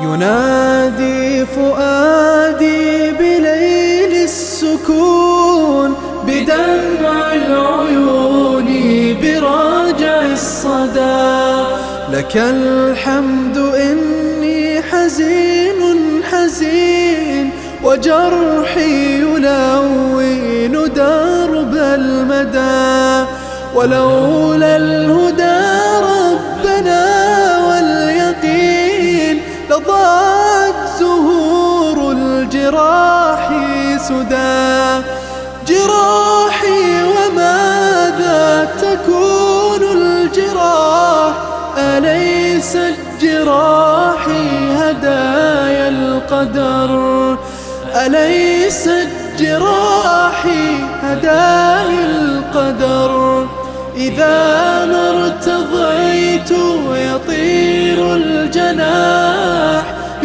ينادي فؤادي بليل السكون، بدمع العيون براجع الصدى. لك الحمد إني حزين حزين، وجرحي يلون درب المدى. ولولا الهدى ربنا واليقين، لضاعت زهور الجراح سدى. جراحي وماذا تكون الجراح، أليست جراحي هدايا القدر. أليست جراحي هدايا القدر. إذا ما ارتضيت يطير الجناح،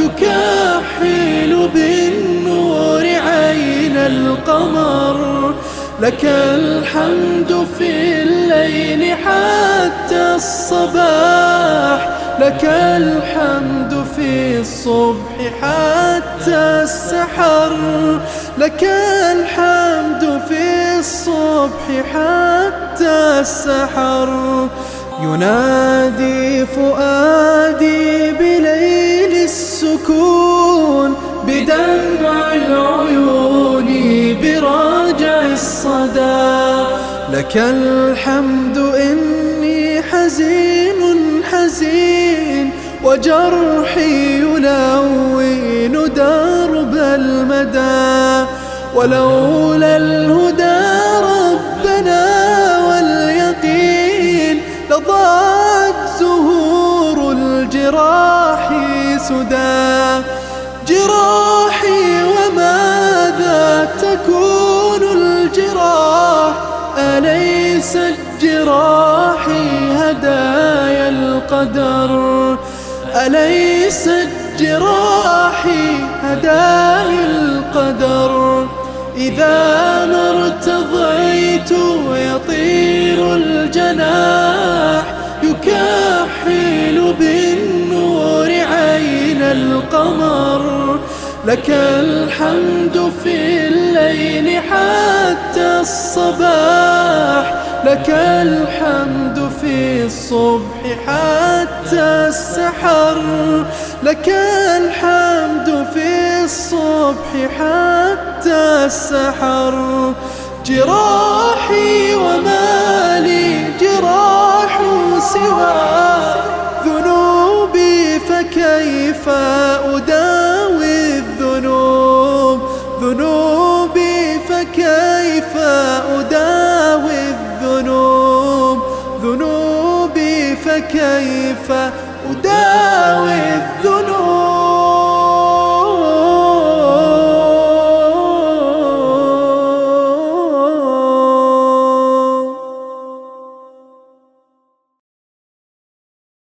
يكحل بالنور عين القمر. لك الحمد في الليل حتى الصباح، لك الحمد في الصبح حتى السحر. لك الحمد في الصبح حتى السحر. ينادي فؤادي بليل السكون، بدمع العيون براجع الصدى. لك الحمد إني حزين حزين، وجرحي يلون درب المدى. ولولا الهدى ربنا واليقين، لضاعت زهور الجراح سدى. جراحي وماذا تكون الجراح، أليست جراحي هدايا القدر. أليست جراحي هدايا القدر. إذا ما ارتضيت يطير الجناح، يكحل بالنور عين القمر. لك الحمد في الليل حتى الصباح، لك الحمد في الصبح حتى السحر. لك الحمد في الصبح حتى السحر. جراحي وما لي جراح سوى ذنوبي، فكيف أداوي الذنوب. ذنوبي فكيف أداوي الذنوب. ذنوبي فكيف أداوي الذنوب.